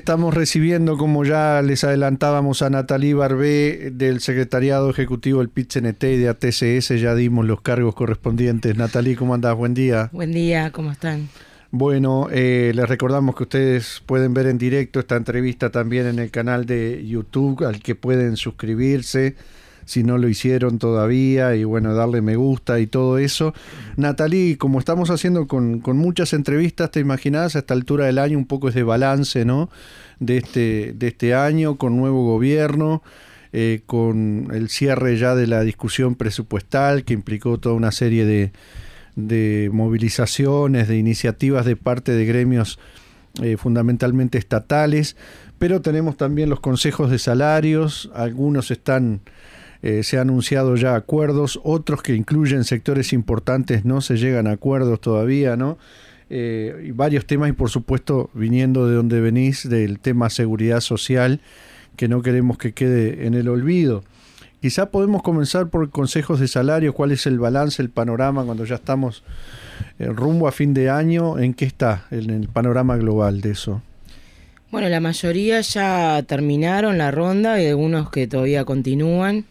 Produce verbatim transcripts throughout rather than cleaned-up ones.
estamos recibiendo, como ya les adelantábamos, a Natalie Barbé del Secretariado Ejecutivo del P I T C N T y de A T C S. Ya dimos los cargos correspondientes. Natalie, ¿cómo andás? Buen día. Buen día, ¿cómo están? Bueno, eh, les recordamos que ustedes pueden ver en directo esta entrevista también en el canal de YouTube, al que pueden suscribirse si no lo hicieron todavía, y bueno, darle me gusta y todo eso. Natalie, como estamos haciendo con, con muchas entrevistas, te imaginás, a esta altura del año un poco es de balance, ¿no? De este, de este año, con nuevo gobierno, eh, con el cierre ya de la discusión presupuestal, que implicó toda una serie de, de movilizaciones, de iniciativas de parte de gremios eh, fundamentalmente estatales, pero tenemos también los consejos de salarios. Algunos están... Eh, se han anunciado ya acuerdos, otros que incluyen sectores importantes no se llegan a acuerdos todavía, ¿no? Eh, y varios temas, y por supuesto, viniendo de donde venís, del tema seguridad social, que no queremos que quede en el olvido. Quizá podemos comenzar por consejos de salario. ¿Cuál es el balance, el panorama cuando ya estamos eh, rumbo a fin de año? ¿En qué está en el panorama global de eso? Bueno, la mayoría ya terminaron la ronda, y algunos que todavía continúan.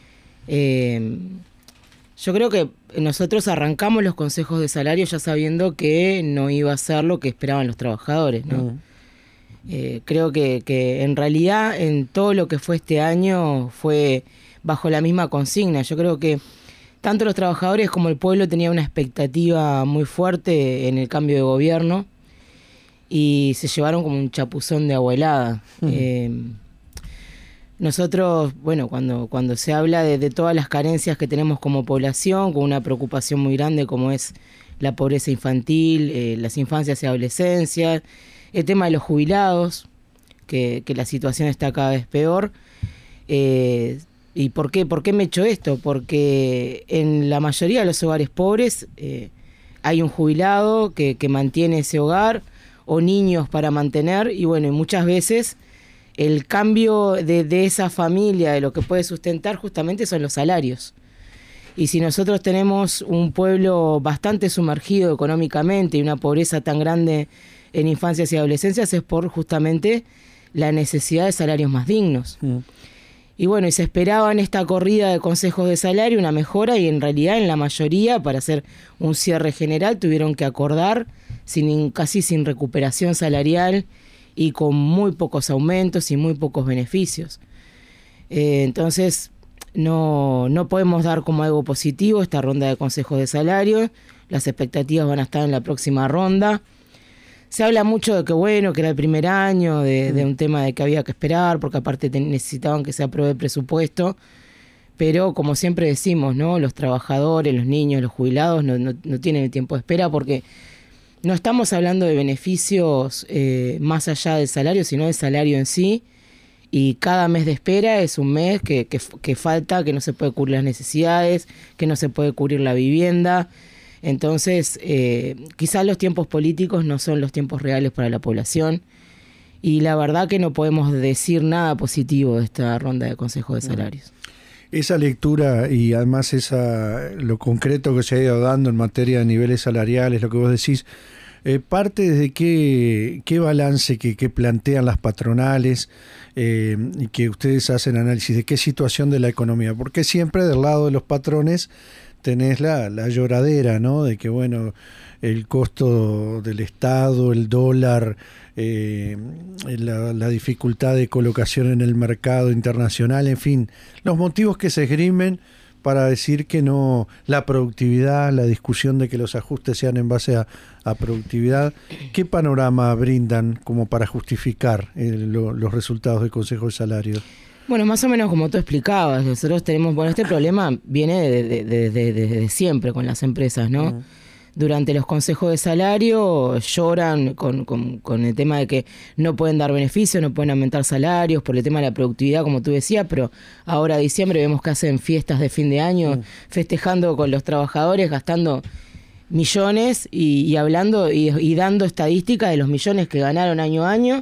Eh, yo creo que nosotros arrancamos los consejos de salario ya sabiendo que no iba a ser lo que esperaban los trabajadores, ¿no? Mm. Eh, creo que, que en realidad en todo lo que fue este año fue bajo la misma consigna. Yo creo que tanto los trabajadores como el pueblo tenían una expectativa muy fuerte en el cambio de gobierno y se llevaron como un chapuzón de abuelada. Mm. Eh, Nosotros, bueno, cuando, cuando se habla de, de todas las carencias que tenemos como población, con una preocupación muy grande como es la pobreza infantil, eh, las infancias y adolescencias, el tema de los jubilados, que, que la situación está cada vez peor. Eh, ¿Y por qué? ¿Por qué me echo esto? Porque en la mayoría de los hogares pobres eh, hay un jubilado que, que mantiene ese hogar, o niños para mantener, y bueno, y muchas veces... el cambio de, de esa familia, de lo que puede sustentar, justamente son los salarios. Y si nosotros tenemos un pueblo bastante sumergido económicamente y una pobreza tan grande en infancias y adolescencias, es por justamente la necesidad de salarios más dignos. Mm. Y bueno, y se esperaba en esta corrida de consejos de salario una mejora, y en realidad en la mayoría, para hacer un cierre general, tuvieron que acordar sin, casi sin recuperación salarial, y con muy pocos aumentos y muy pocos beneficios. Eh, entonces, no, no podemos dar como algo positivo esta ronda de consejos de salario. Las expectativas van a estar en la próxima ronda. Se habla mucho de que, bueno, que era el primer año, de, de un tema de que había que esperar, porque aparte te, necesitaban que se apruebe el presupuesto. Pero, como siempre decimos, ¿no? Los trabajadores, los niños, los jubilados no, no, no tienen el tiempo de espera, porque no estamos hablando de beneficios eh, más allá del salario, sino del salario en sí, y cada mes de espera es un mes que, que, que falta, que no se puede cubrir las necesidades, que no se puede cubrir la vivienda. Entonces, eh, quizás los tiempos políticos no son los tiempos reales para la población, y la verdad que no podemos decir nada positivo de esta ronda de consejos de salarios. Esa lectura y además esa lo concreto que se ha ido dando en materia de niveles salariales, lo que vos decís, eh, parte de qué, qué balance que, que plantean las patronales eh, y que ustedes hacen análisis de qué situación de la economía, porque siempre del lado de los patrones tenés la, la lloradera, ¿no? De que, bueno, el costo del Estado, el dólar, eh, la, la dificultad de colocación en el mercado internacional, en fin, los motivos que se esgrimen para decir que no, la productividad, la discusión de que los ajustes sean en base a, a productividad. ¿Qué panorama brindan como para justificar eh, lo, los resultados del Consejo de Salarios? Bueno, más o menos como tú explicabas, nosotros tenemos, bueno, este problema viene de, de, de, de, de, de siempre con las empresas, ¿no? Uh-huh. Durante los consejos de salario lloran con, con, con el tema de que no pueden dar beneficios, no pueden aumentar salarios por el tema de la productividad, como tú decías, pero ahora diciembre vemos que hacen fiestas de fin de año, uh-huh. festejando con los trabajadores, gastando millones y, y hablando y, y dando estadística de los millones que ganaron año a año,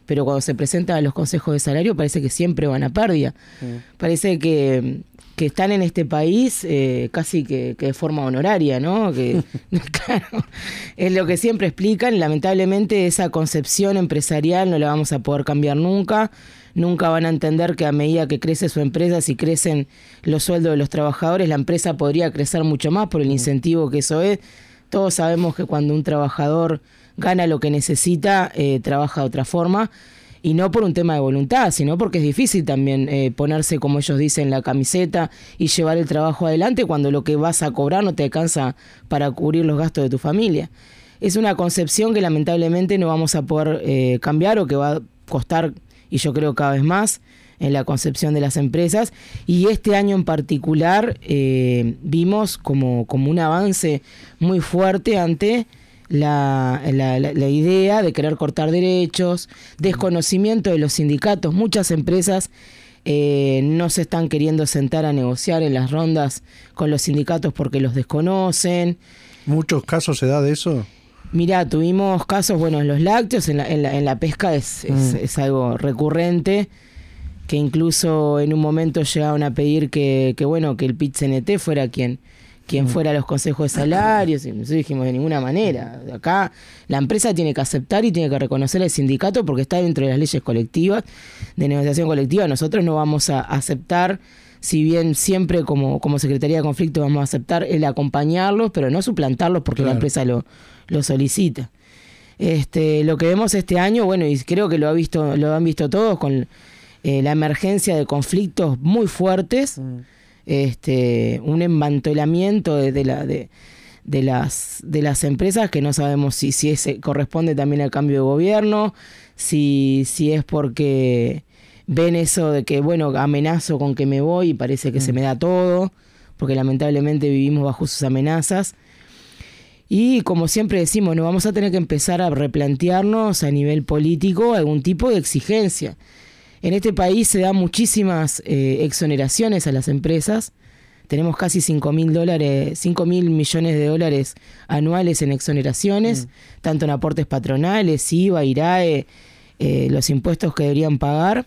pero cuando se presentan a los consejos de salario parece que siempre van a pérdida. Mm. Parece que, que están en este país eh, casi que, que de forma honoraria, ¿no? Que, claro, es lo que siempre explican. Lamentablemente esa concepción empresarial no la vamos a poder cambiar nunca. Nunca van a entender que a medida que crece su empresa, si crecen los sueldos de los trabajadores, la empresa podría crecer mucho más por el incentivo que eso es. Todos sabemos que cuando un trabajador gana lo que necesita, eh, trabaja de otra forma, y no por un tema de voluntad, sino porque es difícil también eh, ponerse, como ellos dicen, la camiseta y llevar el trabajo adelante cuando lo que vas a cobrar no te alcanza para cubrir los gastos de tu familia. Es una concepción que lamentablemente no vamos a poder eh, cambiar, o que va a costar, y yo creo cada vez más, en la concepción de las empresas. Y este año en particular eh, vimos como, como un avance muy fuerte ante la, la, la, la idea de querer cortar derechos, desconocimiento de los sindicatos. Muchas empresas eh, no se están queriendo sentar a negociar en las rondas con los sindicatos porque los desconocen. ¿Muchos casos se da de eso? Mirá, tuvimos casos, bueno, en los lácteos, en la, en la, en la pesca es, mm. es, es algo recurrente, que incluso en un momento llegaron a pedir que, que bueno, que el P I T C N T fuera quien, quien mm. fuera a los consejos de salarios, y nosotros dijimos de ninguna manera. Acá la empresa tiene que aceptar y tiene que reconocer al sindicato porque está dentro de las leyes colectivas, de negociación colectiva. Nosotros no vamos a aceptar, si bien siempre como, como Secretaría de Conflicto vamos a aceptar el acompañarlos, pero no suplantarlos porque claro, la empresa lo, lo solicita. Este, lo que vemos este año, bueno, y creo que lo ha visto, lo han visto todos, con eh, la emergencia de conflictos muy fuertes, mm. este, un embantolamiento de, de, la, de, de, las, de las empresas que no sabemos si, si ese corresponde también al cambio de gobierno, si, si es porque ven eso de que, bueno, amenazo con que me voy y parece que mm. se me da todo, porque lamentablemente vivimos bajo sus amenazas. Y como siempre decimos, no vamos a tener que empezar a replantearnos a nivel político algún tipo de exigencia. En este país se dan muchísimas eh, exoneraciones a las empresas. Tenemos casi cinco mil dólares, cinco mil millones de dólares anuales en exoneraciones, mm. tanto en aportes patronales, I V A, I R A E, eh, los impuestos que deberían pagar,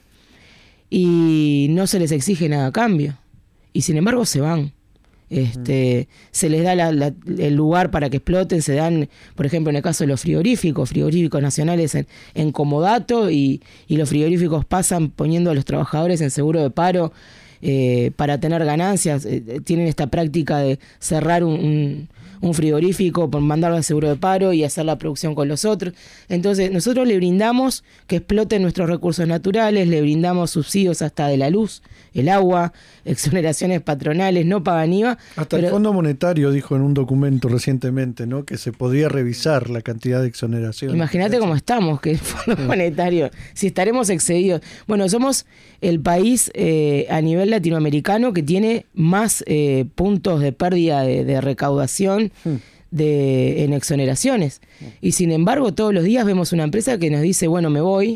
y no se les exige nada a cambio. Y sin embargo se van. Este, mm. Se les da la, la, el lugar para que exploten, se dan, por ejemplo, en el caso de los frigoríficos, frigoríficos nacionales en, en comodato, y, y los frigoríficos pasan poniendo a los trabajadores en seguro de paro eh, para tener ganancias. Eh, tienen esta práctica de cerrar un, un, un frigorífico, por mandarlo al seguro de paro y hacer la producción con los otros. Entonces nosotros le brindamos que exploten nuestros recursos naturales, le brindamos subsidios hasta de la luz, el agua, exoneraciones patronales, no pagan I V A. Hasta pero el Fondo Monetario dijo en un documento recientemente, ¿no?, que se podría revisar la cantidad de exoneraciones. Imagínate cómo estamos, que el Fondo Monetario, si estaremos excedidos. Bueno, somos el país eh, a nivel latinoamericano que tiene más eh, puntos de pérdida de, de recaudación hmm. de, en exoneraciones. Y sin embargo, todos los días vemos una empresa que nos dice, bueno, me voy.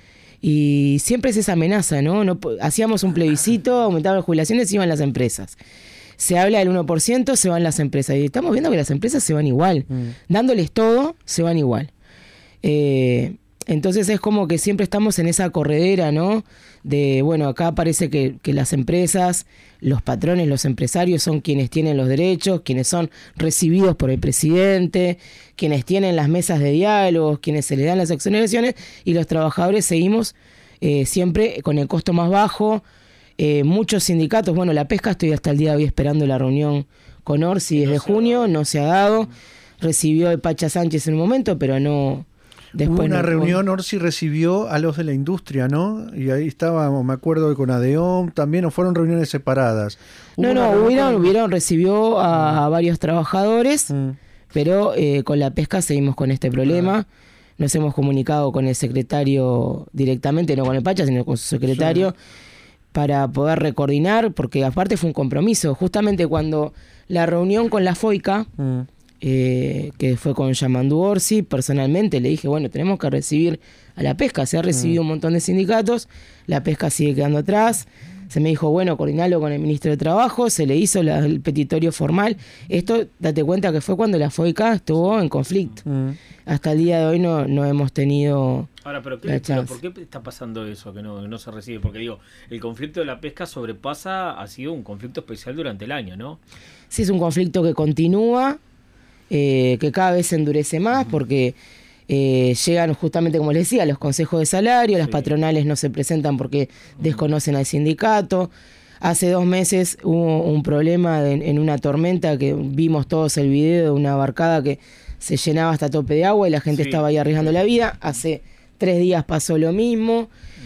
Y siempre es esa amenaza, ¿no? no hacíamos un plebiscito, aumentaban las jubilaciones, iban las empresas. Se habla del uno por ciento, se van las empresas. Y estamos viendo que las empresas se van igual. Mm. Dándoles todo, se van igual. Eh, entonces es como que siempre estamos en esa corredera, ¿no? De, bueno, acá parece que, que las empresas, los patrones, los empresarios son quienes tienen los derechos, quienes son recibidos por el presidente, quienes tienen las mesas de diálogo, quienes se les dan las exoneraciones, y los trabajadores seguimos eh, siempre con el costo más bajo. Eh, muchos sindicatos, bueno, la pesca, estoy hasta el día de hoy esperando la reunión con Orsi desde junio, no se ha dado. Recibió el Pacha Sánchez en un momento, pero no... Después Hubo una no, reunión, Orsi recibió a los de la industria, ¿no? Y ahí estábamos, me acuerdo que con ADEOM también, ¿o fueron reuniones separadas? No, no, hubieron, con... hubieron, recibió a, a varios trabajadores, mm. pero eh, con la pesca seguimos con este problema. Ah. Nos hemos comunicado con el secretario directamente, no con el Pacha, sino con su secretario, sí. para poder recoordinar, porque aparte fue un compromiso. Justamente cuando la reunión con la FOICA... Mm. Eh, que fue con Yamandu Orsi, personalmente le dije, bueno, tenemos que recibir a la pesca. Se ha recibido mm. un montón de sindicatos, la pesca sigue quedando atrás, Se me dijo, bueno, coordinalo con el ministro de Trabajo, se le hizo la, el petitorio formal. Esto, date cuenta que fue cuando la FOICA estuvo en conflicto. Mm. Hasta el día de hoy no, no hemos tenido... Ahora, ¿pero, qué, pero ¿por qué está pasando eso que no, no se recibe? Porque digo, el conflicto de la pesca sobrepasa, ha sido un conflicto especial durante el año, ¿no? Sí, es un conflicto que continúa, eh, que cada vez se endurece más, uh-huh. porque eh, llegan justamente, como les decía, los consejos de salario, sí. Las patronales no se presentan porque uh-huh. desconocen al sindicato. Hace dos meses hubo un problema de, en una tormenta que vimos todos el video de una barcada que se llenaba hasta tope de agua y la gente sí. estaba ahí arriesgando la vida. Hace tres días pasó lo mismo.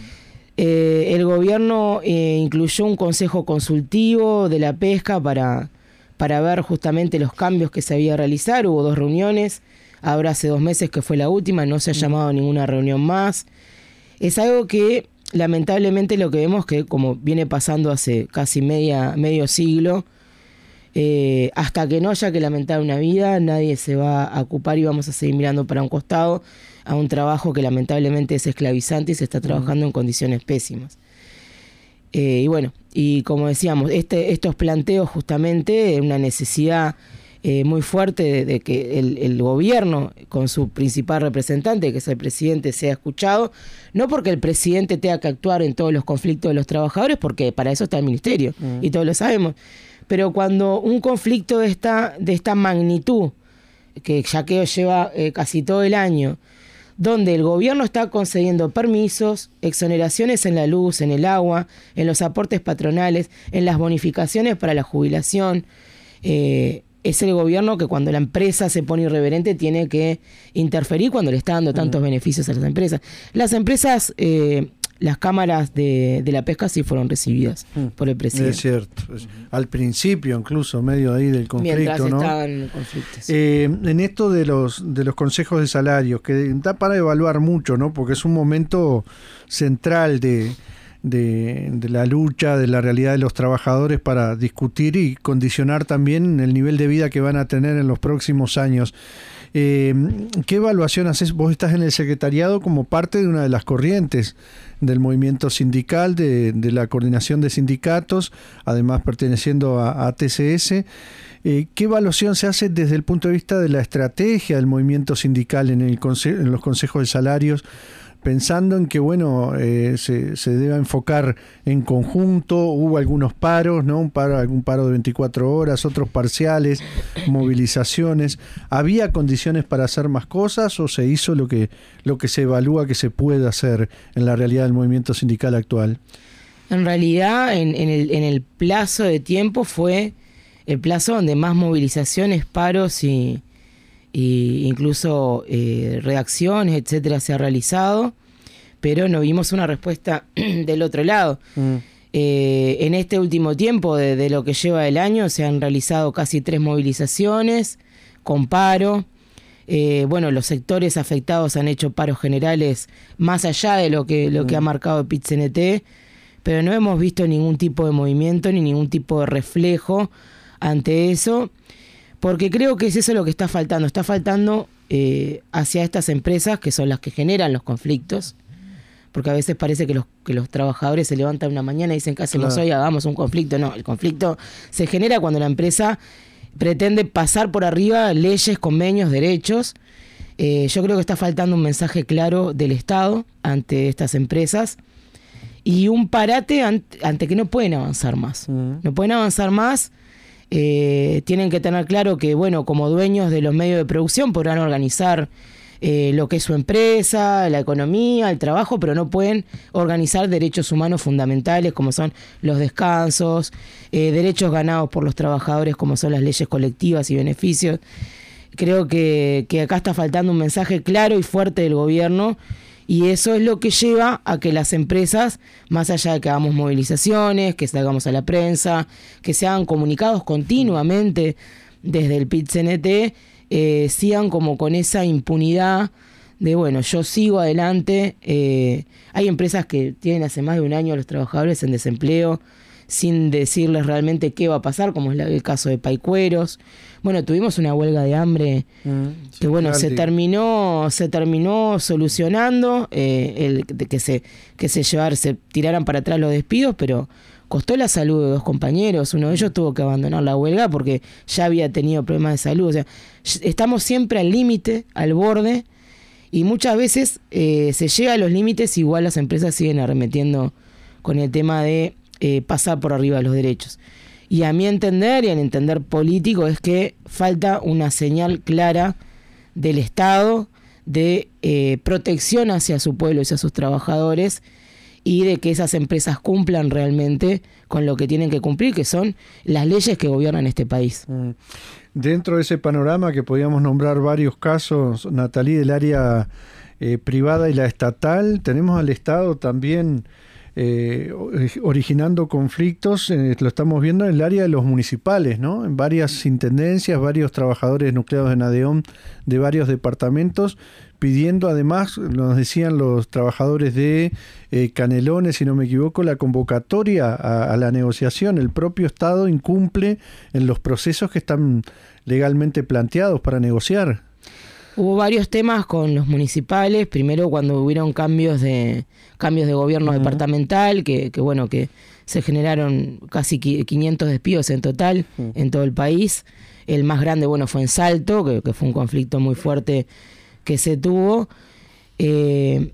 Eh, el gobierno eh, incluyó un consejo consultivo de la pesca para, para ver justamente los cambios que se había de realizar. Hubo dos reuniones. Ahora hace dos meses que fue la última, no se ha llamado a ninguna reunión más. Es algo que lamentablemente lo que vemos que, como viene pasando hace casi media, medio siglo, eh, hasta que no haya que lamentar una vida, nadie se va a ocupar y vamos a seguir mirando para un costado a un trabajo que lamentablemente es esclavizante y se está trabajando en condiciones pésimas. Eh, y bueno, y como decíamos, este, estos planteos justamente, una necesidad eh, muy fuerte de, de que el, el gobierno, con su principal representante, que es el presidente, sea escuchado, no porque el presidente tenga que actuar en todos los conflictos de los trabajadores, porque para eso está el ministerio, uh-huh. y todos lo sabemos, pero cuando un conflicto de esta, de esta magnitud, que ya que lleva eh, casi todo el año, donde el gobierno está concediendo permisos, exoneraciones en la luz, en el agua, en los aportes patronales, en las bonificaciones para la jubilación. Eh, es el gobierno que cuando la empresa se pone irreverente tiene que interferir cuando le está dando tantos mm. beneficios a las empresas. Las empresas, eh, las cámaras de, de la pesca sí fueron recibidas mm. por el presidente. Es cierto. Es, al principio, incluso, medio ahí del conflicto, Mientras ¿no? estaban en conflicto. Sí. Eh, en esto de los de los consejos de salarios, que da para evaluar mucho, ¿no? Porque es un momento central de, de, de la lucha, de la realidad de los trabajadores para discutir y condicionar también el nivel de vida que van a tener en los próximos años. Eh, ¿Qué evaluación haces? Vos estás en el secretariado como parte de una de las corrientes del movimiento sindical, de, de la coordinación de sindicatos, además perteneciendo a, a T C S. Eh, ¿Qué evaluación se hace desde el punto de vista de la estrategia del movimiento sindical en, el conse- en los consejos de salarios? Pensando en que, bueno, eh, se, se debe enfocar en conjunto, hubo algunos paros, ¿no? Un paro, algún paro de veinticuatro horas, otros parciales, movilizaciones. ¿Había condiciones para hacer más cosas o se hizo lo que, lo que se evalúa que se puede hacer en la realidad del movimiento sindical actual? En realidad, en, en, el, en el plazo de tiempo fue el plazo donde más movilizaciones, paros y... y incluso eh, redacciones, etcétera, se ha realizado, pero no vimos una respuesta del otro lado. Mm. Eh, en este último tiempo, de, de lo que lleva el año, se han realizado casi tres movilizaciones con paro. Eh, bueno, los sectores afectados han hecho paros generales más allá de lo que, lo mm. que ha marcado el P I T C N T, pero no hemos visto ningún tipo de movimiento ni ningún tipo de reflejo ante eso. Porque creo que es eso lo que está faltando. Está faltando eh, hacia estas empresas que son las que generan los conflictos. Porque a veces parece que los, que los trabajadores se levantan una mañana y dicen, ¿qué hacemos claro. hoy? Hagamos un conflicto. No, el conflicto se genera cuando la empresa pretende pasar por arriba leyes, convenios, derechos. Eh, yo creo que está faltando un mensaje claro del Estado ante estas empresas. Y un parate ante, ante que no pueden avanzar más. Uh-huh. No pueden avanzar más. Eh, tienen que tener claro que, bueno, como dueños de los medios de producción podrán organizar eh, lo que es su empresa, la economía, el trabajo, pero no pueden organizar derechos humanos fundamentales como son los descansos, eh, derechos ganados por los trabajadores como son las leyes colectivas y beneficios. Creo que, que acá está faltando un mensaje claro y fuerte del gobierno. Y eso es lo que lleva a que las empresas, más allá de que hagamos movilizaciones, que salgamos a la prensa, que se hagan comunicados continuamente desde el P I T C N T, eh, sigan como con esa impunidad de, bueno, yo sigo adelante. Eh, hay empresas que tienen hace más de un año a los trabajadores en desempleo, sin decirles realmente qué va a pasar, como es el caso de Paicueros. Bueno, tuvimos una huelga de hambre mm, sí, que bueno, se terminó, se terminó solucionando, eh, el de que se, que se llevar, se tiraran para atrás los despidos, pero costó la salud de dos compañeros. Uno de ellos tuvo que abandonar la huelga porque ya había tenido problemas de salud. O sea, estamos siempre al límite, al borde, y muchas veces eh, se llega a los límites, igual las empresas siguen arremetiendo con el tema de eh, pasar por arriba de los derechos. Y a mi entender, y al entender político, es que falta una señal clara del Estado de eh, protección hacia su pueblo y hacia sus trabajadores, y de que esas empresas cumplan realmente con lo que tienen que cumplir, que son las leyes que gobiernan este país. Dentro de ese panorama, que podíamos nombrar varios casos, Natalí, del área eh, privada y la estatal, tenemos al Estado también eh, originando conflictos, eh, lo estamos viendo en el área de los municipales, ¿no? En varias intendencias, varios trabajadores nucleados de Nadeón de varios departamentos, pidiendo además, nos decían los trabajadores de eh, Canelones, si no me equivoco, la convocatoria a, a la negociación. El propio Estado incumple en los procesos que están legalmente planteados para negociar. Hubo varios temas con los municipales, primero cuando hubieron cambios de cambios de gobierno uh-huh. departamental, que, que bueno, que se generaron casi quinientos despidos en total uh-huh. en todo el país. El más grande, bueno, fue en Salto, que, que fue un conflicto muy fuerte que se tuvo. Eh,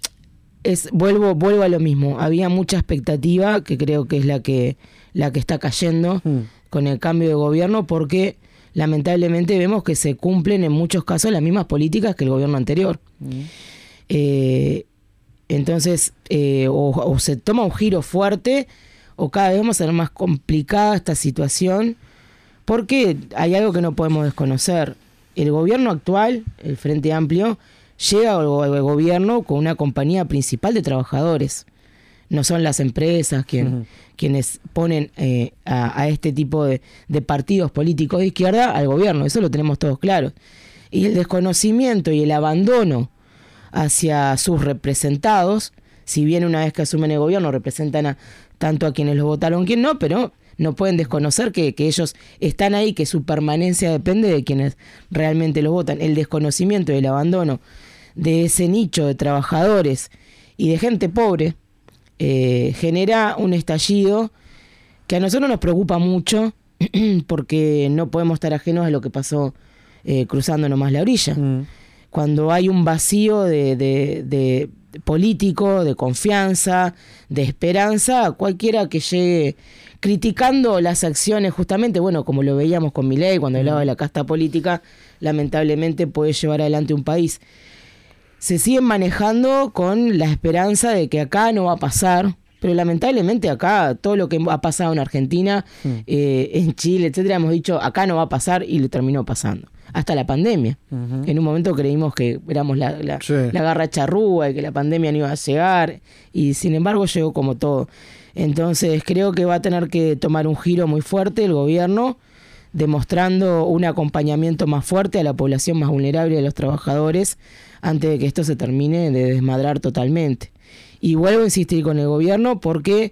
es, vuelvo, vuelvo a lo mismo. Había mucha expectativa, que creo que es la que, la que está cayendo uh-huh. con el cambio de gobierno, porque lamentablemente vemos que se cumplen en muchos casos las mismas políticas que el gobierno anterior. Uh-huh. Eh, entonces, eh, o, o se toma un giro fuerte, o cada vez vamos a ser más complicada esta situación, porque hay algo que no podemos desconocer. El gobierno actual, el Frente Amplio, llega al, al gobierno con una compañía principal de trabajadores. No son las empresas quien, uh-huh. quienes ponen eh, a, a este tipo de, de partidos políticos de izquierda al gobierno, eso lo tenemos todos claro. Y el desconocimiento y el abandono hacia sus representados, si bien una vez que asumen el gobierno representan a, tanto a quienes los votaron, quien no, pero no pueden desconocer que, que ellos están ahí, que su permanencia depende de quienes realmente los votan. El desconocimiento y el abandono de ese nicho de trabajadores y de gente pobre, Eh, genera un estallido que a nosotros nos preocupa mucho, porque no podemos estar ajenos a lo que pasó eh, cruzando nomás la orilla. Mm. Cuando hay un vacío de, de, de político, de confianza, de esperanza, cualquiera que llegue criticando las acciones, justamente, bueno, como lo veíamos con Milei cuando mm. hablaba de la casta política, lamentablemente puede llevar adelante un país. Se siguen manejando con la esperanza de que acá no va a pasar, pero lamentablemente acá todo lo que ha pasado en Argentina, mm. eh, en Chile, etcétera, hemos dicho acá no va a pasar y lo terminó pasando. Hasta la pandemia. Uh-huh. En un momento creímos que éramos la, la, sí. la garra charrúa y que la pandemia no iba a llegar, y sin embargo llegó como todo. Entonces creo que va a tener que tomar un giro muy fuerte el gobierno, demostrando un acompañamiento más fuerte a la población más vulnerable, a los trabajadores, antes de que esto se termine de desmadrar totalmente. Y vuelvo a insistir con el gobierno porque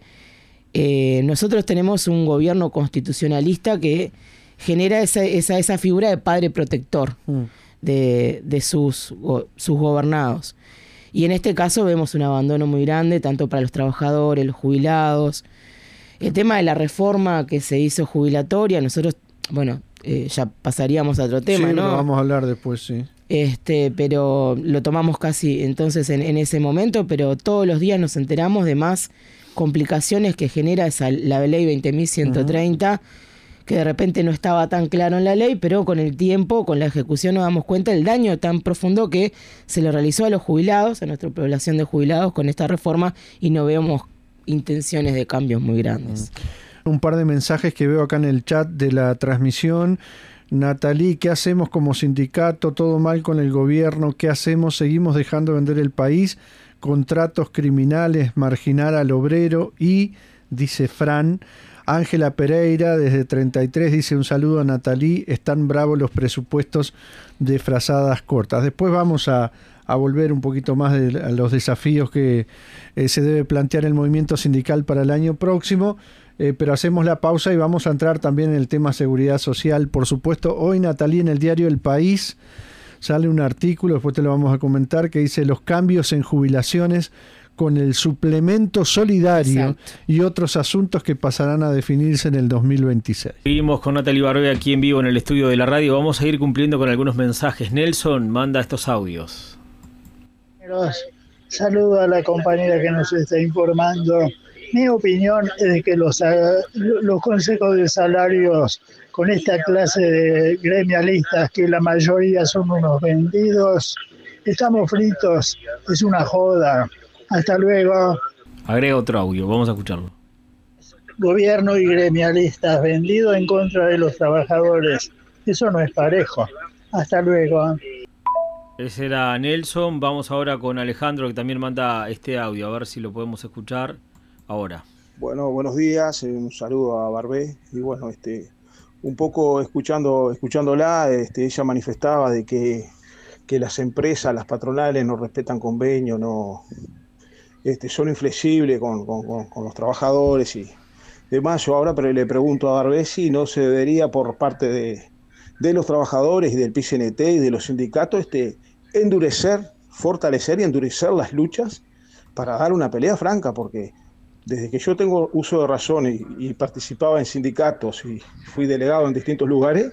eh, nosotros tenemos un gobierno constitucionalista que genera esa, esa, esa figura de padre protector mm. de, de sus, sus gobernados. Y en este caso vemos un abandono muy grande, tanto para los trabajadores, los jubilados. El tema de la reforma que se hizo jubilatoria, nosotros, bueno, eh, ya pasaríamos a otro tema, sí, ¿no? Lo vamos a hablar después, sí. Este, pero lo tomamos casi entonces en, en ese momento, pero todos los días nos enteramos de más complicaciones que genera esa, la ley veinte mil ciento treinta, uh-huh. que de repente no estaba tan claro en la ley, pero con el tiempo, con la ejecución nos damos cuenta del daño tan profundo que se le realizó a los jubilados, a nuestra población de jubilados con esta reforma, y no vemos intenciones de cambios muy grandes. Uh-huh. Un par de mensajes que veo acá en el chat de la transmisión. Natalí, ¿qué hacemos como sindicato? Todo mal con el gobierno, ¿qué hacemos? Seguimos dejando vender el país, contratos criminales, marginar al obrero y, dice Fran, Ángela Pereira desde treinta y tres dice un saludo a Natalí, están bravos los presupuestos de frazadas cortas. Después vamos a, a volver un poquito más de, a los desafíos que eh, se debe plantear el movimiento sindical para el año próximo. Eh, pero hacemos la pausa y vamos a entrar también en el tema seguridad social. Por supuesto, hoy, Natalí, en el diario El País sale un artículo, después te lo vamos a comentar, que dice los cambios en jubilaciones con el suplemento solidario. Exacto. Y otros asuntos que pasarán a definirse en el dos mil veintiséis. Seguimos con Natalie Barbé aquí en vivo en el estudio de la radio. Vamos a ir cumpliendo con algunos mensajes. Nelson manda estos audios. Saludo a la compañera que nos está informando. Mi opinión es que los, los consejos de salarios con esta clase de gremialistas, que la mayoría son unos vendidos, estamos fritos, es una joda. Hasta luego. Agrega otro audio, vamos a escucharlo. Gobierno y gremialistas vendidos en contra de los trabajadores. Eso no es parejo. Hasta luego. Ese era Nelson. Vamos ahora con Alejandro, que también manda este audio, a ver si lo podemos escuchar ahora. Bueno, buenos días, un saludo a Barbé. Y bueno, este, un poco escuchando, escuchándola, este, ella manifestaba de que, que las empresas, las patronales no respetan convenio, no, este, son inflexibles con, con, con los trabajadores y demás. Yo ahora le pregunto a Barbé si no se debería por parte de, de los trabajadores y del P C N T y de los sindicatos este, endurecer, fortalecer y endurecer las luchas para dar una pelea franca, porque desde que yo tengo uso de razón y, y participaba en sindicatos y fui delegado en distintos lugares,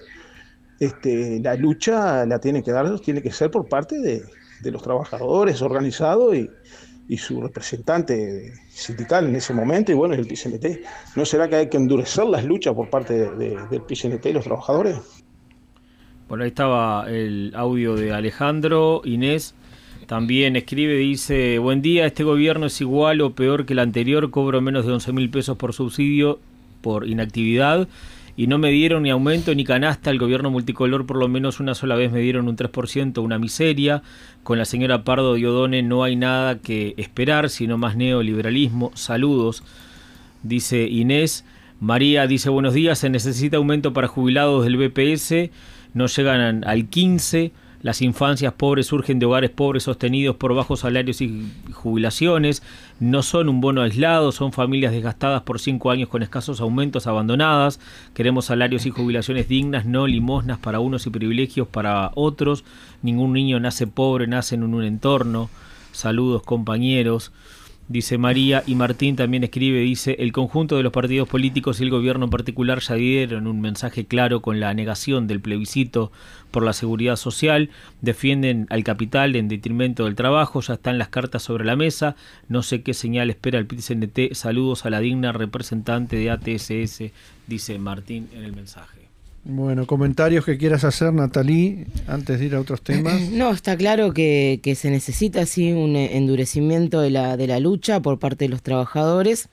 este, la lucha la tiene que dar, tiene que ser por parte de, de los trabajadores organizados y, y su representante sindical en ese momento, y bueno, el P C N T. ¿No será que hay que endurecer las luchas por parte de, de, del P C N T y los trabajadores? Bueno, ahí estaba el audio de Alejandro. Inés también escribe, dice: buen día, este gobierno es igual o peor que el anterior, cobro menos de once mil pesos por subsidio por inactividad y no me dieron ni aumento ni canasta. El gobierno multicolor por lo menos una sola vez me dieron un tres por ciento, una miseria. Con la señora Pardo y Odone no hay nada que esperar, sino más neoliberalismo. Saludos, dice Inés. María dice: buenos días, se necesita aumento para jubilados del B P S, no llegan al quince. Las infancias pobres surgen de hogares pobres sostenidos por bajos salarios y jubilaciones. No son un bono aislado, son familias desgastadas por cinco años con escasos aumentos, abandonadas. Queremos salarios y jubilaciones dignas, no limosnas para unos y privilegios para otros. Ningún niño nace pobre, nace en un entorno. Saludos, compañeros. Dice María. Y Martín también escribe, dice: el conjunto de los partidos políticos y el gobierno en particular ya dieron un mensaje claro con la negación del plebiscito por la seguridad social, defienden al capital en detrimento del trabajo, ya están las cartas sobre la mesa, no sé qué señal espera el P C N T, saludos a la digna representante de A T S S, dice Martín en el mensaje. Bueno, comentarios que quieras hacer, Natalie, antes de ir a otros temas. No, está claro que, que se necesita sí un endurecimiento de la, de la lucha por parte de los trabajadores,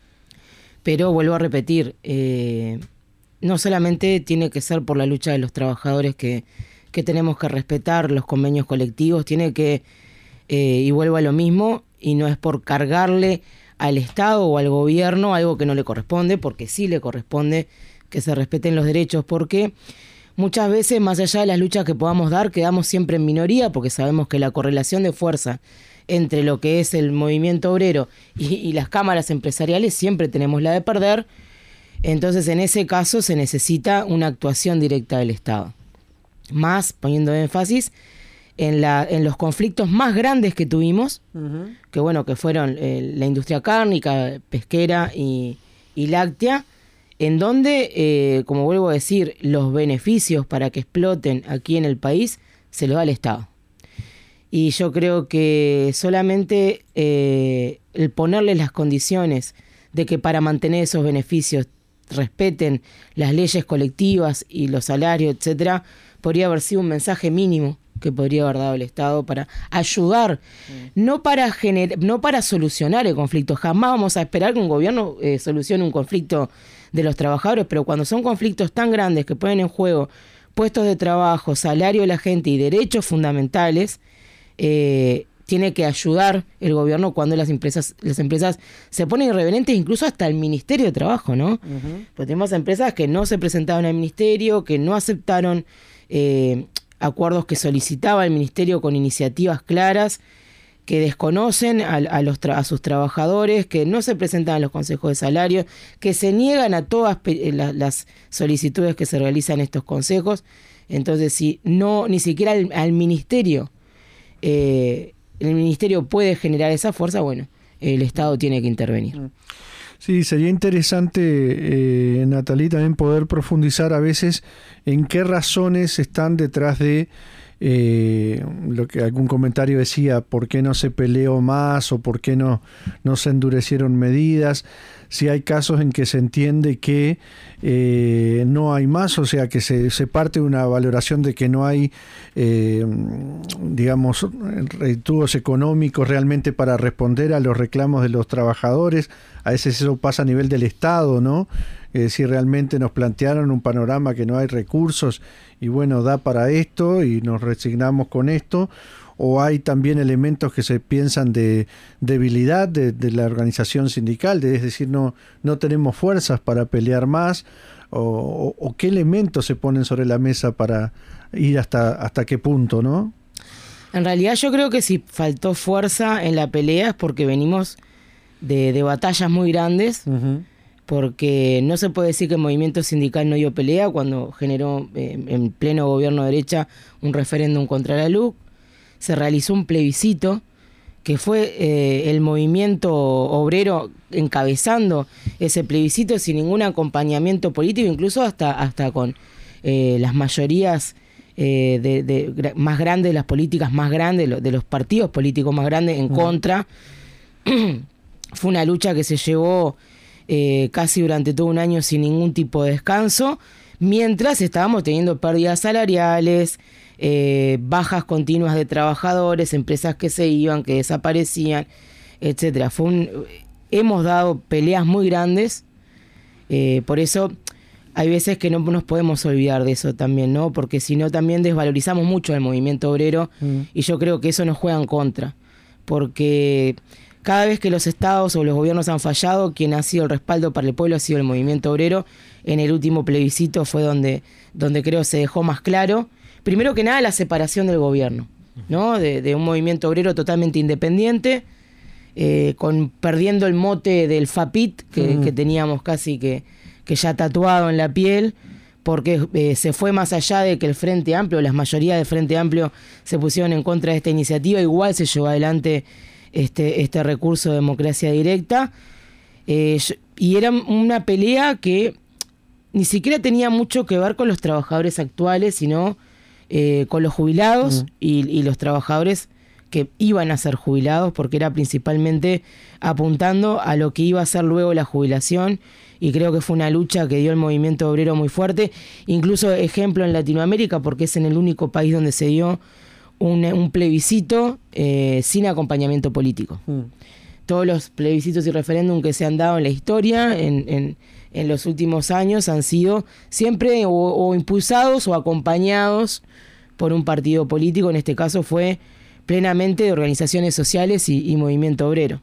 pero vuelvo a repetir, eh, no solamente tiene que ser por la lucha de los trabajadores que, que tenemos que respetar los convenios colectivos, tiene que, eh, y vuelvo a lo mismo, y no es por cargarle al Estado o al gobierno algo que no le corresponde, porque sí le corresponde que se respeten los derechos, porque muchas veces, más allá de las luchas que podamos dar, quedamos siempre en minoría, porque sabemos que la correlación de fuerza entre lo que es el movimiento obrero y, y las cámaras empresariales siempre tenemos la de perder. Entonces, en ese caso se necesita una actuación directa del Estado. Más, poniendo énfasis en, la, en los conflictos más grandes que tuvimos, uh-huh. que bueno, que fueron eh, la industria cárnica, pesquera y, y láctea, en donde, eh, como vuelvo a decir, los beneficios para que exploten aquí en el país se los da el Estado. Y yo creo que solamente eh, el ponerles las condiciones de que para mantener esos beneficios respeten las leyes colectivas y los salarios, etcétera, podría haber sido un mensaje mínimo que podría haber dado el Estado para ayudar, mm. no para gener- no para solucionar el conflicto. Jamás vamos a esperar que un gobierno eh, solucione un conflicto de los trabajadores, pero cuando son conflictos tan grandes que ponen en juego puestos de trabajo, salario de la gente y derechos fundamentales, eh, tiene que ayudar el gobierno cuando las empresas las empresas se ponen irreverentes, incluso hasta el Ministerio de Trabajo, ¿no? Uh-huh. Porque tenemos empresas que no se presentaron al Ministerio, que no aceptaron eh, acuerdos que solicitaba el Ministerio con iniciativas claras, que desconocen a, a, los tra- a sus trabajadores, que no se presentan a los consejos de salario, que se niegan a todas pe- la, las solicitudes que se realizan en estos consejos. Entonces, si no, ni siquiera al, al Ministerio, eh, el Ministerio puede generar esa fuerza, bueno, el Estado tiene que intervenir. Sí, sería interesante, eh, Natalí, también poder profundizar a veces en qué razones están detrás de eh, lo que algún comentario decía, por qué no se peleó más o por qué no, no se endurecieron medidas. Si hay casos en que se entiende que eh, no hay más, o sea, que se, se parte de una valoración de que no hay, eh, digamos, recursos económicos realmente para responder a los reclamos de los trabajadores. A veces eso pasa a nivel del Estado, ¿no? Es decir, realmente nos plantearon un panorama que no hay recursos y bueno, da para esto y nos resignamos con esto. O hay también elementos que se piensan de debilidad de, de la organización sindical, de, es decir, no, no tenemos fuerzas para pelear más, o, o, o qué elementos se ponen sobre la mesa para ir hasta, hasta qué punto, ¿no? En realidad yo creo que si faltó fuerza en la pelea es porque venimos de, de batallas muy grandes, uh-huh. porque no se puede decir que el movimiento sindical no dio pelea cuando generó eh, en pleno gobierno de derecha un referéndum contra la L U C. Se realizó un plebiscito que fue eh, el movimiento obrero encabezando ese plebiscito sin ningún acompañamiento político, incluso hasta, hasta con eh, las mayorías eh, de, de, más grandes, las políticas más grandes, de los partidos políticos más grandes en contra. Fue una lucha que se llevó eh, casi durante todo un año sin ningún tipo de descanso, mientras estábamos teniendo pérdidas salariales, Eh, bajas continuas de trabajadores, empresas que se iban, que desaparecían, etcétera. Fue un, hemos dado peleas muy grandes, eh, por eso hay veces que no nos podemos olvidar de eso también, ¿no? Porque si no también desvalorizamos mucho el movimiento obrero mm. y yo creo que eso nos juega en contra, porque cada vez que los estados o los gobiernos han fallado, quien ha sido el respaldo para el pueblo ha sido el movimiento obrero. En el último plebiscito fue donde, donde creo se dejó más claro. Primero que nada, la separación del gobierno, ¿no? De, de un movimiento obrero totalmente independiente, eh, con perdiendo el mote del FAPIT, que, mm. que teníamos casi que, que ya tatuado en la piel, porque eh, se fue más allá de que el Frente Amplio, las mayorías del Frente Amplio se pusieron en contra de esta iniciativa, igual se llevó adelante este, este recurso de democracia directa, eh, y era una pelea que ni siquiera tenía mucho que ver con los trabajadores actuales, sino Eh, con los jubilados mm. y, y los trabajadores que iban a ser jubilados, porque era principalmente apuntando a lo que iba a ser luego la jubilación, y creo que fue una lucha que dio el movimiento obrero muy fuerte, incluso ejemplo en Latinoamérica, porque es en el único país donde se dio un, un plebiscito eh, sin acompañamiento político. Mm. Todos los plebiscitos y referéndum que se han dado en la historia, en, en, en los últimos años, han sido siempre o, o impulsados o acompañados por un partido político. En este caso fue plenamente de organizaciones sociales y, y movimiento obrero.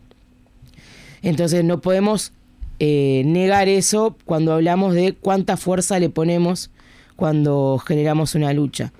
Entonces no podemos eh, negar eso cuando hablamos de cuánta fuerza le ponemos cuando generamos una lucha.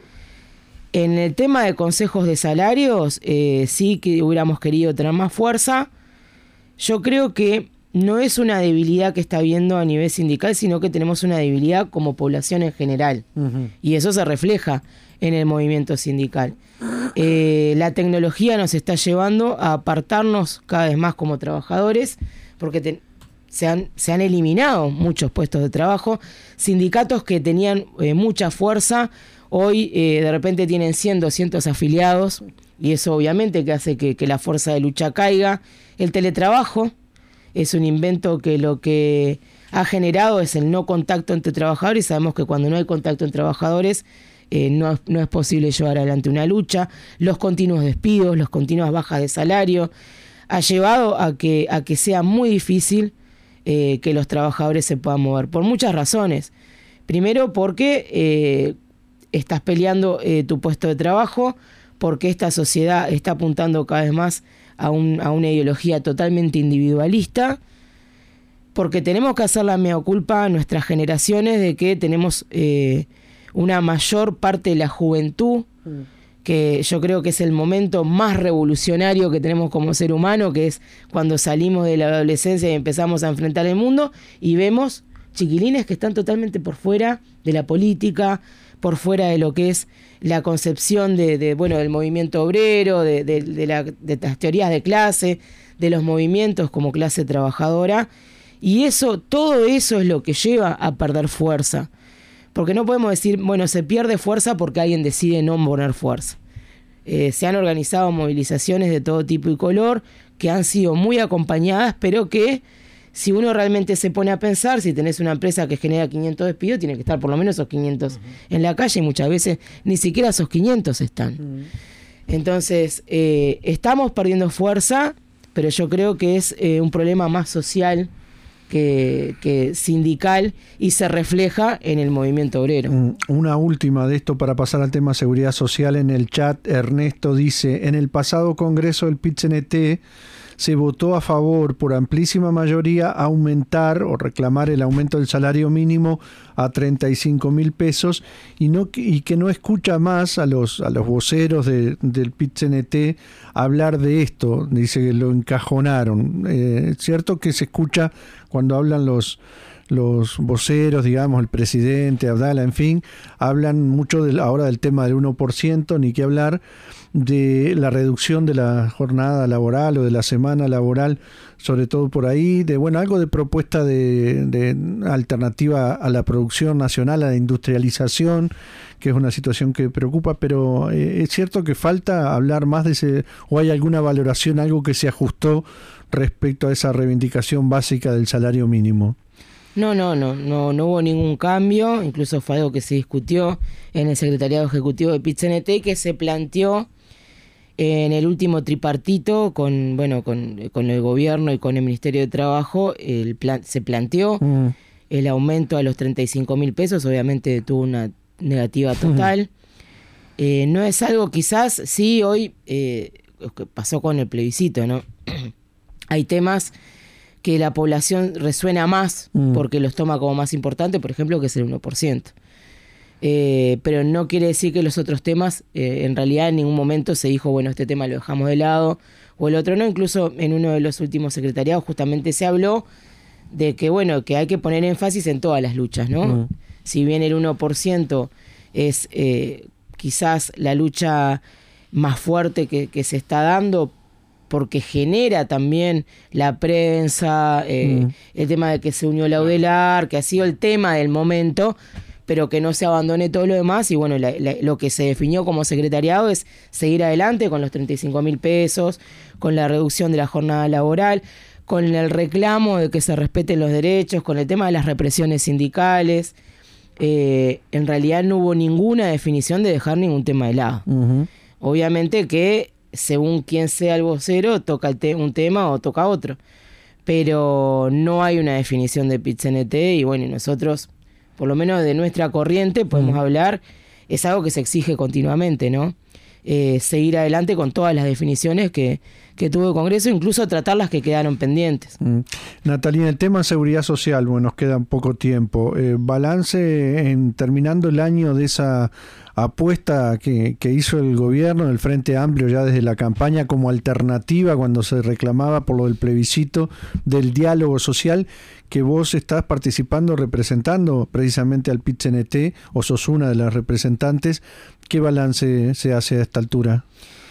En el tema de consejos de salarios, eh, sí que hubiéramos querido tener más fuerza. Yo creo que no es una debilidad que está habiendo a nivel sindical, sino que tenemos una debilidad como población en general. Uh-huh. Y eso se refleja en el movimiento sindical. Eh, la tecnología nos está llevando a apartarnos cada vez más como trabajadores, porque te, se, han, se han eliminado muchos puestos de trabajo. Sindicatos que tenían eh, mucha fuerza, hoy eh, de repente tienen cien, doscientos afiliados, y eso obviamente que hace que, que la fuerza de lucha caiga. El teletrabajo es un invento que lo que ha generado es el no contacto entre trabajadores. Sabemos que cuando no hay contacto entre trabajadores eh, no, no es posible llevar adelante una lucha. Los continuos despidos, las continuas bajas de salario, ha llevado a que, a que sea muy difícil eh, que los trabajadores se puedan mover, por muchas razones. Primero porque eh, estás peleando eh, tu puesto de trabajo, porque esta sociedad está apuntando cada vez más a, un, a una ideología totalmente individualista, porque tenemos que hacer la mea culpa a nuestras generaciones de que tenemos eh, una mayor parte de la juventud, mm. que yo creo que es el momento más revolucionario que tenemos como ser humano, que es cuando salimos de la adolescencia y empezamos a enfrentar el mundo, y vemos chiquilines que están totalmente por fuera de la política, por fuera de lo que es la concepción de, de bueno, del movimiento obrero, de, de, de, la, de las teorías de clase, de los movimientos como clase trabajadora, y eso, todo eso es lo que lleva a perder fuerza. Porque no podemos decir, bueno, se pierde fuerza porque alguien decide no poner fuerza. Eh, se han organizado movilizaciones de todo tipo y color que han sido muy acompañadas, pero que si uno realmente se pone a pensar, si tenés una empresa que genera quinientos despidos, tiene que estar por lo menos esos quinientos uh-huh. en la calle, y muchas veces ni siquiera esos quinientos están. Uh-huh. Entonces, eh, estamos perdiendo fuerza, pero yo creo que es eh, un problema más social que, que sindical, y se refleja en el movimiento obrero. Una última de esto para pasar al tema seguridad social. En el chat, Ernesto dice: en el pasado congreso del P I T C N T se votó a favor por amplísima mayoría aumentar o reclamar el aumento del salario mínimo a treinta y cinco mil pesos, y no y que no escucha más a los a los voceros de, del P I T C N T hablar de esto. Dice que lo encajonaron. Eh, es cierto que se escucha cuando hablan los los voceros, digamos, el presidente, Abdala, en fin, hablan mucho del, ahora del tema del uno por ciento, ni que hablar de la reducción de la jornada laboral o de la semana laboral, sobre todo por ahí, de bueno, algo de propuesta de, de alternativa a la producción nacional, a la industrialización, que es una situación que preocupa, pero eh, es cierto que falta hablar más de ese, o hay alguna valoración, algo que se ajustó respecto a esa reivindicación básica del salario mínimo. No, no, no, no, no hubo ningún cambio, incluso fue algo que se discutió en el Secretariado Ejecutivo de P I T C N T, que se planteó en el último tripartito con, bueno, con, con el gobierno y con el Ministerio de Trabajo. El plan, se planteó mm. el aumento a los treinta y cinco mil pesos, obviamente tuvo una negativa total. Mm. Eh, no es algo, quizás, sí, hoy eh, pasó con el plebiscito, ¿no? Hay temas que la población resuena más mm. porque los toma como más importantes, por ejemplo, que es el uno por ciento. Eh, pero no quiere decir que los otros temas, eh, en realidad en ningún momento se dijo, bueno, este tema lo dejamos de lado o el otro no. Incluso en uno de los últimos secretariados justamente se habló de que, bueno, que hay que poner énfasis en todas las luchas, ¿no? Mm. Si bien el uno por ciento es eh, quizás la lucha más fuerte que, que se está dando, porque genera también la prensa, eh, mm. el tema de que se unió la UDELAR, que ha sido el tema del momento, pero que no se abandone todo lo demás. Y bueno, la, la, lo que se definió como secretariado es seguir adelante con los treinta y cinco mil pesos, con la reducción de la jornada laboral, con el reclamo de que se respeten los derechos, con el tema de las represiones sindicales. Eh, en realidad no hubo ninguna definición de dejar ningún tema de lado. Uh-huh. Obviamente que según quien sea el vocero, toca el te- un tema o toca otro. Pero no hay una definición de P I T C N T, y bueno, nosotros, por lo menos de nuestra corriente, podemos mm. hablar, es algo que se exige continuamente, ¿no? Eh, seguir adelante con todas las definiciones que, que tuvo el Congreso, incluso tratar las que quedaron pendientes. Mm. Natalia, el tema de seguridad social, bueno, nos queda poco tiempo. Eh, balance en terminando el año de esa apuesta que, que hizo el gobierno del Frente Amplio ya desde la campaña como alternativa cuando se reclamaba por lo del plebiscito del diálogo social, que vos estás participando, representando precisamente al P I T C N T, o sos una de las representantes. ¿Qué balance se hace a esta altura?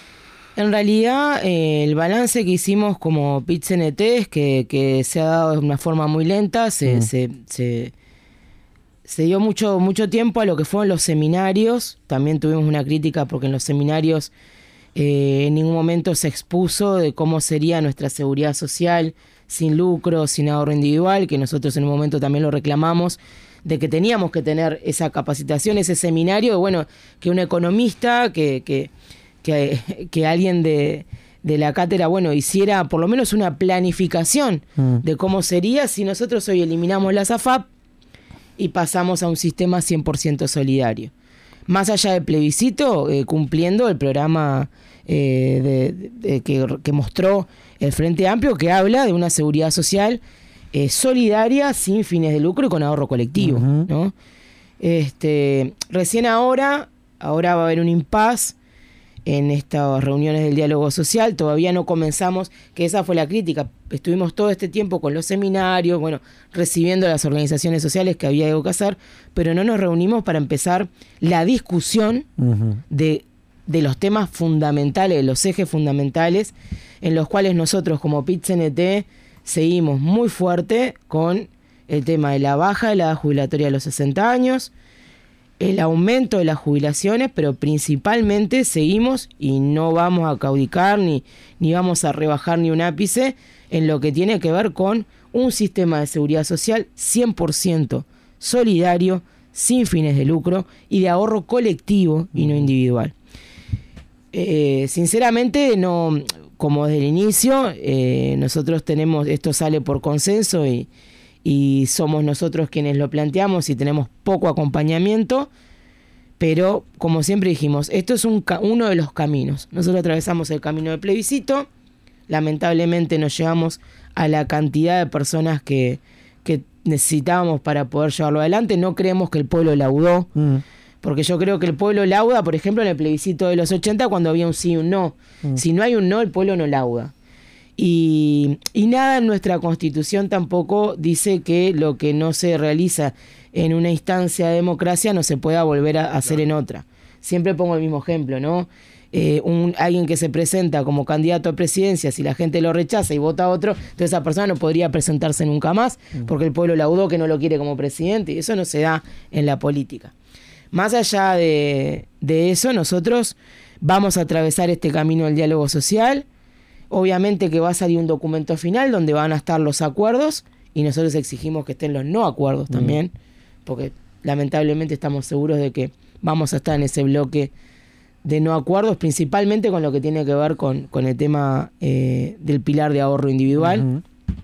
En realidad, eh, el balance que hicimos como P I T C N T es que, que se ha dado de una forma muy lenta, se... Mm. se, se Se dio mucho, mucho tiempo a lo que fueron los seminarios. También tuvimos una crítica porque en los seminarios eh, en ningún momento se expuso de cómo sería nuestra seguridad social sin lucro, sin ahorro individual, que nosotros en un momento también lo reclamamos, de que teníamos que tener esa capacitación, ese seminario, bueno, que un economista, que, que, que, que alguien de, de la cátedra, bueno, hiciera por lo menos una planificación mm. de cómo sería si nosotros hoy eliminamos la SAFAP y pasamos a un sistema cien por ciento solidario. Más allá del plebiscito, eh, cumpliendo el programa eh, de, de, de que, que mostró el Frente Amplio, que habla de una seguridad social eh, solidaria, sin fines de lucro y con ahorro colectivo, uh-huh. ¿no? Este, recién ahora, ahora va a haber un impasse en estas reuniones del diálogo social. Todavía no comenzamos, que esa fue la crítica. Estuvimos todo este tiempo con los seminarios, bueno, recibiendo las organizaciones sociales que había algo que hacer, pero no nos reunimos para empezar la discusión uh-huh. de de los temas fundamentales, de los ejes fundamentales, en los cuales nosotros como P I T C N T seguimos muy fuerte con el tema de la baja de la edad jubilatoria a los sesenta años, el aumento de las jubilaciones, pero principalmente seguimos y no vamos a caudicar ni, ni vamos a rebajar ni un ápice en lo que tiene que ver con un sistema de seguridad social cien por ciento solidario, sin fines de lucro y de ahorro colectivo y no individual. Eh, sinceramente, no, como desde el inicio, eh, nosotros tenemos, esto sale por consenso y, y somos nosotros quienes lo planteamos y tenemos poco acompañamiento, pero como siempre dijimos, esto es un, uno de los caminos. Nosotros atravesamos el camino del plebiscito, lamentablemente nos llevamos a la cantidad de personas que, que necesitábamos para poder llevarlo adelante. No creemos que el pueblo laudó, mm. porque yo creo que el pueblo lauda, por ejemplo, en el plebiscito de los ochenta, cuando había un sí y un no. Mm. Si no hay un no, el pueblo no lauda. Y, y nada en nuestra Constitución tampoco dice que lo que no se realiza en una instancia de democracia no se pueda volver a hacer claro. en otra. Siempre pongo el mismo ejemplo, ¿no? Eh, un, alguien que se presenta como candidato a presidencia, si la gente lo rechaza y vota a otro, entonces esa persona no podría presentarse nunca más, porque el pueblo laudó que no lo quiere como presidente, y eso no se da en la política. Más allá de, de eso, nosotros vamos a atravesar este camino del diálogo social. Obviamente que va a salir un documento final donde van a estar los acuerdos, y nosotros exigimos que estén los no acuerdos también, mm. porque lamentablemente estamos seguros de que vamos a estar en ese bloque de no acuerdos, principalmente con lo que tiene que ver con, con el tema eh, del pilar de ahorro individual. Uh-huh.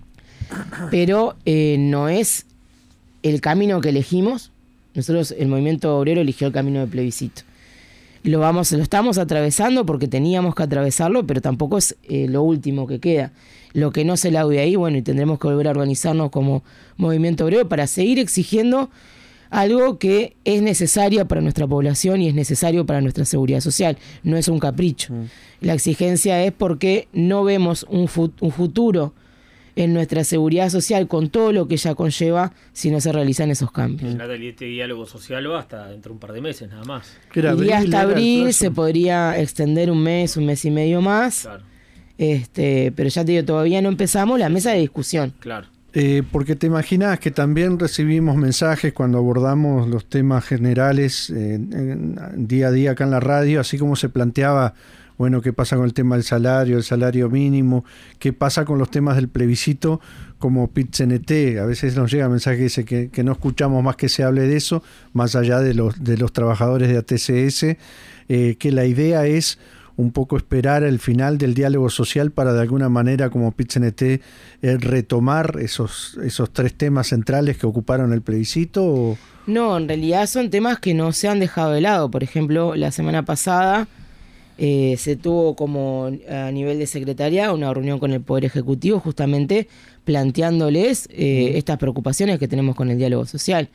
Pero eh, no es el camino que elegimos. Nosotros, el movimiento obrero, eligió el camino del plebiscito. Lo, vamos, lo estamos atravesando porque teníamos que atravesarlo, pero tampoco es eh, lo último que queda. Lo que no se laude ahí, bueno, y tendremos que volver a organizarnos como movimiento obrero para seguir exigiendo algo que es necesario para nuestra población y es necesario para nuestra seguridad social. No es un capricho. Mm. La exigencia es porque no vemos un, fu- un futuro en nuestra seguridad social con todo lo que ya conlleva si no se realizan esos cambios. Natalia, este diálogo social va hasta dentro de un par de meses nada más. Iría hasta abril, se podría extender un mes, un mes y medio más. Claro. Este, pero ya te digo, todavía no empezamos la mesa de discusión. Claro. Eh, porque te imaginas que también recibimos mensajes cuando abordamos los temas generales eh, en, día a día acá en la radio, así como se planteaba, bueno, qué pasa con el tema del salario, el salario mínimo, qué pasa con los temas del plebiscito, como P I T C N T. A veces nos llega mensaje que dice que, que no escuchamos más que se hable de eso, más allá de los, de los trabajadores de A T C S, eh, que la idea es un poco esperar el final del diálogo social para de alguna manera como P I T C N T eh, retomar esos, esos tres temas centrales que ocuparon el plebiscito. ¿O? No, en realidad son temas que no se han dejado de lado. Por ejemplo, la semana pasada eh, se tuvo como a nivel de secretaría una reunión con el Poder Ejecutivo justamente planteándoles eh, mm. estas preocupaciones que tenemos con el diálogo social.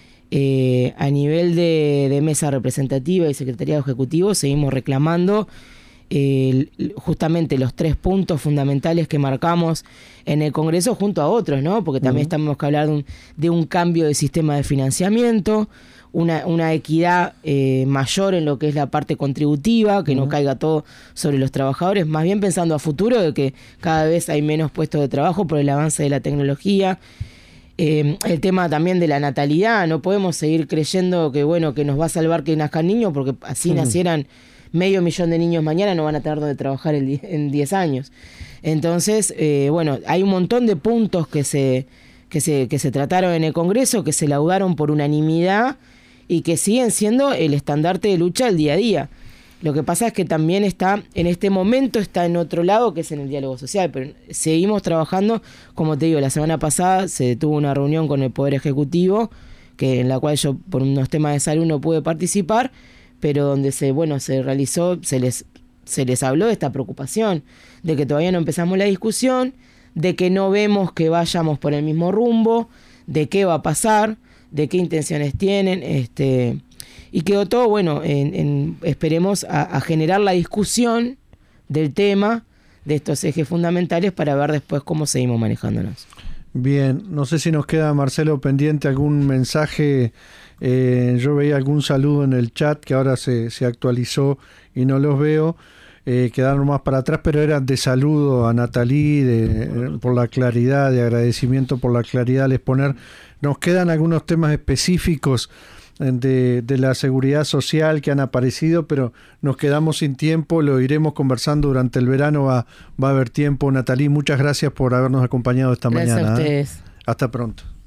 Eh, a nivel de, de mesa representativa y secretariado ejecutivo seguimos reclamando eh, justamente los tres puntos fundamentales que marcamos en el Congreso junto a otros, ¿no? Porque también uh-huh. tenemos que hablar de un, de un cambio de sistema de financiamiento, una, una equidad eh, mayor en lo que es la parte contributiva, que uh-huh. no caiga todo sobre los trabajadores, más bien pensando a futuro de que cada vez hay menos puestos de trabajo por el avance de la tecnología. Eh, el tema también de la natalidad, no podemos seguir creyendo que bueno que nos va a salvar que nazcan niños, porque así uh-huh. nacieran medio millón de niños mañana, no van a tener donde trabajar el, en diez años. Entonces, eh, bueno, hay un montón de puntos que se, que, se, que se trataron en el Congreso, que se laudaron por unanimidad y que siguen siendo el estandarte de lucha del día a día. Lo que pasa es que también está, en este momento está en otro lado, que es en el diálogo social, pero seguimos trabajando. Como te digo, la semana pasada se tuvo una reunión con el Poder Ejecutivo, que en la cual yo por unos temas de salud no pude participar, pero donde se, bueno, se realizó, se les, se les habló de esta preocupación, de que todavía no empezamos la discusión, de que no vemos que vayamos por el mismo rumbo, de qué va a pasar, de qué intenciones tienen, este... y quedó todo, bueno, en, en, esperemos a, a generar la discusión del tema, de estos ejes fundamentales, para ver después cómo seguimos manejándonos. Bien, no sé si nos queda, Marcelo, pendiente algún mensaje. Eh, yo veía algún saludo en el chat que ahora se, se actualizó y no los veo. Eh, quedaron más para atrás, pero eran de saludo a Natalí, de, eh, por la claridad, de agradecimiento por la claridad al exponer. Nos quedan algunos temas específicos de, de la seguridad social que han aparecido, pero nos quedamos sin tiempo, lo iremos conversando durante el verano, va, va a haber tiempo. Natalí, muchas gracias por habernos acompañado esta gracias mañana. a ustedes. ¿eh? Hasta pronto.